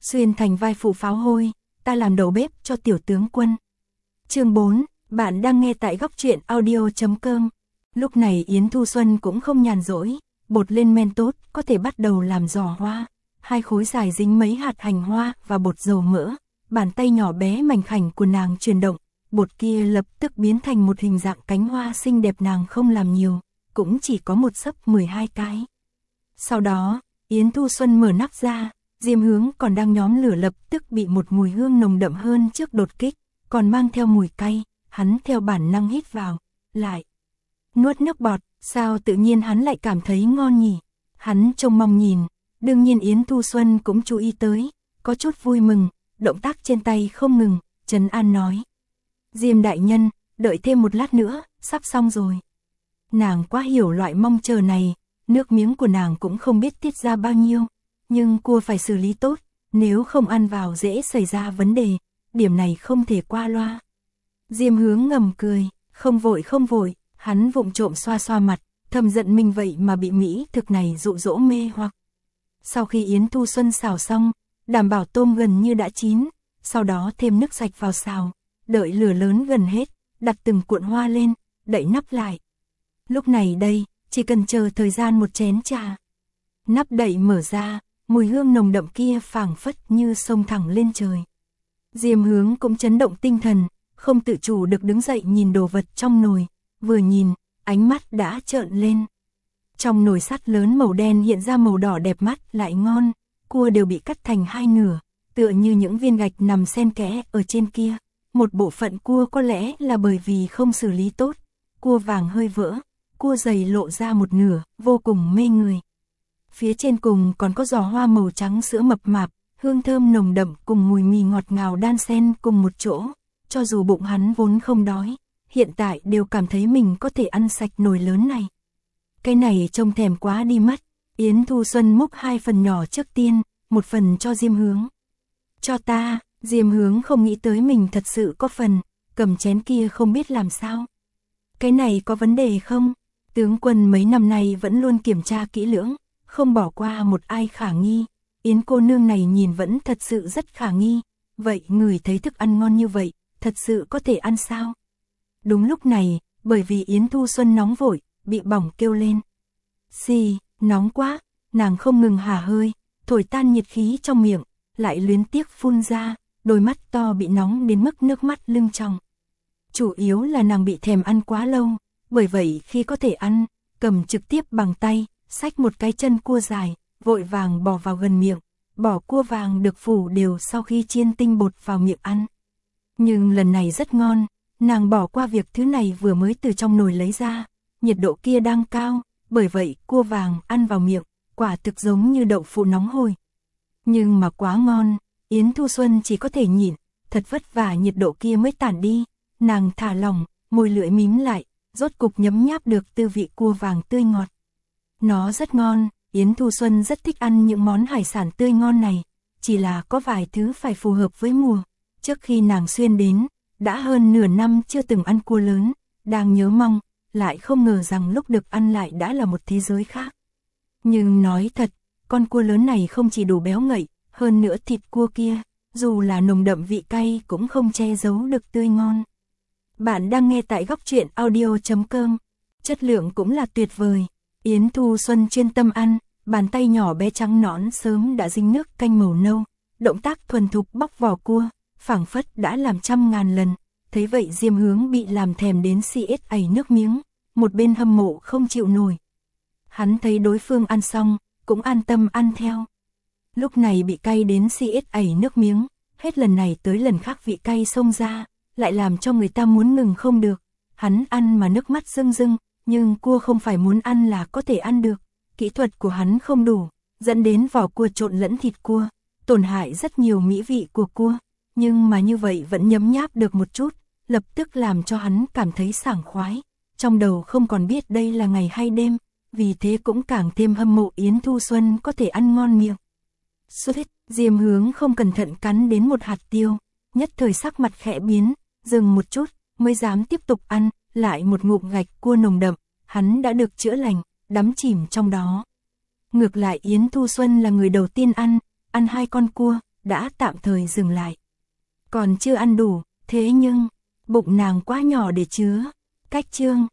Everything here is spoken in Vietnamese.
xuyên thành vai phụ pháo hôi, ta làm đầu bếp cho tiểu tướng quân. Chương 4, bạn đang nghe tại góc truyện audio.com. Lúc này Yến Thu Xuân cũng không nhàn rỗi, bột lên men tốt, có thể bắt đầu làm giò hoa. 2 khối dài dính mấy hạt hành hoa và bột dầu mỡ, bàn tay nhỏ bé mảnh khảnh của nàng chuyển động, bột kia lập tức biến thành một hình dạng cánh hoa xinh đẹp. Nàng không làm nhiều, cũng chỉ có một xấp 12 cái. Sau đó, Yến Thu Xuân mở nắp ra, Diêm Hướng còn đang nhóm lửa lập tức bị một mùi hương nồng đậm hơn trước đột kích, còn mang theo mùi cay, hắn theo bản năng hít vào, lại nuốt nước bọt, sao tự nhiên hắn lại cảm thấy ngon nhỉ? Hắn trông mong nhìn, đương nhiên Yến Thu Xuân cũng chú ý tới, có chút vui mừng, động tác trên tay không ngừng, trấn an nói. Diêm đại nhân, đợi thêm một lát nữa, sắp xong rồi. Nàng quá hiểu loại mong chờ này, nước miếng của nàng cũng không biết tiết ra bao nhiêu, nhưng cua phải xử lý tốt, nếu không ăn vào dễ xảy ra vấn đề, điểm này không thể qua loa. Diêm Hướng ngầm cười, không vội, hắn vụng trộm xoa xoa mặt, thầm giận mình vậy mà bị mỹ thực này dụ dỗ mê hoặc. Sau khi Yến Thu Xuân xào xong, đảm bảo tôm gần như đã chín, sau đó thêm nước sạch vào xào, đợi lửa lớn gần hết, đặt từng cuộn hoa lên, đậy nắp lại. Lúc này đây, chỉ cần chờ thời gian một chén trà. Nắp đậy mở ra, mùi hương nồng đậm kia phảng phất như xông thẳng lên trời. Diêm Hướng cũng chấn động tinh thần, không tự chủ được đứng dậy nhìn đồ vật trong nồi, vừa nhìn, ánh mắt đã trợn lên. Trong nồi sắt lớn màu đen hiện ra màu đỏ đẹp mắt lại ngon, cua đều bị cắt thành 2 nửa, tựa như những viên gạch nằm xen kẽ ở trên kia. Một bộ phận cua có lẽ là bởi vì không xử lý tốt, cua vàng hơi vỡ, cua dày lộ ra một nửa, vô cùng mê người. Phía trên cùng còn có giò hoa màu trắng sữa mập mạp, hương thơm nồng đậm cùng mùi mì ngọt ngào đan xen cùng một chỗ, cho dù bụng hắn vốn không đói, hiện tại đều cảm thấy mình có thể ăn sạch nồi lớn này. Cái này trông thèm quá đi mất. Yến Thu Xuân múc 2 phần nhỏ trước tiên, 1 phần cho Diêm Hướng. Cho ta. Diêm Hướng không nghĩ tới mình thật sự có phần, cầm chén kia không biết làm sao. Cái này có vấn đề không? Tướng quân mấy năm nay vẫn luôn kiểm tra kỹ lưỡng, không bỏ qua một ai khả nghi. Yến cô nương này nhìn vẫn thật sự rất khả nghi. Vậy người thấy thức ăn ngon như vậy, thật sự có thể ăn sao? Đúng lúc này, bởi vì Yến Thu Xuân nóng vội, bị bỏng kêu lên. Xì, nóng quá, nàng không ngừng hả hơi, thổi tan nhiệt khí trong miệng, lại luyến tiếc phun ra. Đôi mắt to bị nóng đến mức nước mắt lưng tròng. Chủ yếu là nàng bị thèm ăn quá lâu, bởi vậy khi có thể ăn, cầm trực tiếp bằng tay, xách một cái chân cua dài, vội vàng bỏ vào gần miệng, bỏ cua vàng được phủ đều sau khi chiên tinh bột vào miệng ăn. Nhưng lần này rất ngon, nàng bỏ qua việc thứ này vừa mới từ trong nồi lấy ra, nhiệt độ kia đang cao, bởi vậy cua vàng ăn vào miệng, quả thực giống như đậu phụ nóng hổi. Nhưng mà quá ngon. Yến Thu Xuân chỉ có thể nhịn, thật vất vả nhiệt độ kia mới tản đi, nàng thả lỏng, môi lưỡi mím lại, rốt cục nhấm nháp được tư vị cua vàng tươi ngọt. Nó rất ngon, Yến Thu Xuân rất thích ăn những món hải sản tươi ngon này, chỉ là có vài thứ phải phù hợp với mùa. Trước khi nàng xuyên đến, đã hơn nửa năm chưa từng ăn cua lớn, đang nhớ mong, lại không ngờ rằng lúc được ăn lại đã là một thế giới khác. Nhưng nói thật, con cua lớn này không chỉ đủ béo ngậy, hơn nữa thịt cua kia, dù là nồng đậm vị cay cũng không che giấu được tươi ngon. Bạn đang nghe tại góc truyện audio.com, chất lượng cũng là tuyệt vời. Yến Thu Xuân chuyên tâm ăn, bàn tay nhỏ bé trắng nõn sớm đã dính nước canh màu nâu, động tác thuần thục bóc vỏ cua, phảng phất đã làm trăm ngàn lần. Thấy vậy Diêm Hướng bị làm thèm đến ảy nước miếng, một bên hâm mộ không chịu nổi. Hắn thấy đối phương ăn xong, cũng an tâm ăn theo. Lúc này bị cay đến ảy nước miếng, hết lần này tới lần khác vị cay xông ra, lại làm cho người ta muốn ngừng không được. Hắn ăn mà nước mắt rưng rưng, nhưng cua không phải muốn ăn là có thể ăn được. Kỹ thuật của hắn không đủ, dẫn đến vỏ cua trộn lẫn thịt cua, tổn hại rất nhiều mỹ vị của cua. Nhưng mà như vậy vẫn nhấm nháp được một chút, lập tức làm cho hắn cảm thấy sảng khoái. Trong đầu không còn biết đây là ngày hay đêm, vì thế cũng càng thêm hâm mộ Yến Thu Xuân có thể ăn ngon miệng. Suýt, Diêm Hướng không cẩn thận cắn đến một hạt tiêu, nhất thời sắc mặt khẽ biến, dừng một chút, mới dám tiếp tục ăn, lại một ngụm gạch cua nồng đậm, hắn đã được chữa lành, đắm chìm trong đó. Ngược lại Yến Thu Xuân là người đầu tiên ăn 2 con cua, đã tạm thời dừng lại. Còn chưa ăn đủ, thế nhưng, bụng nàng quá nhỏ để chứa. Cách chương